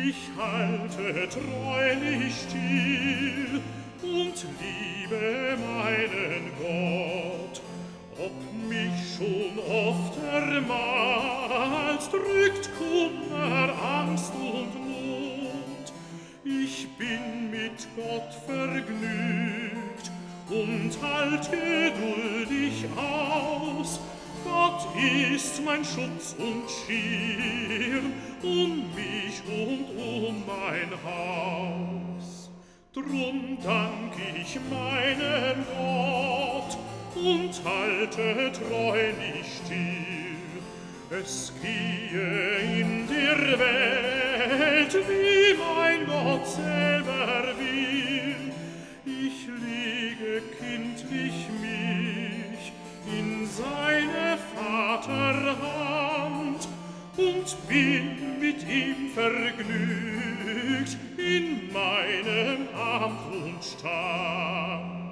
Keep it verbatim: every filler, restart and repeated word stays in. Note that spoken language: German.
Ich halte treulich still und liebe meinen Gott. Ob mich schon oft ermahnt, drückt Kummer, Angst und Not. Ich bin mit Gott vergnügt und halt geduldig aus. Gott ist mein Schutz und Schirm um mich und um mein Haus. Drum dank ich meinem Gott und halte treulich still. Es gehe in der Welt, wie mein Gott selber will. Ich lege kindlich mich in seine Vaterhand und bin mit ihm vergnügt in meinem Amt und Stand.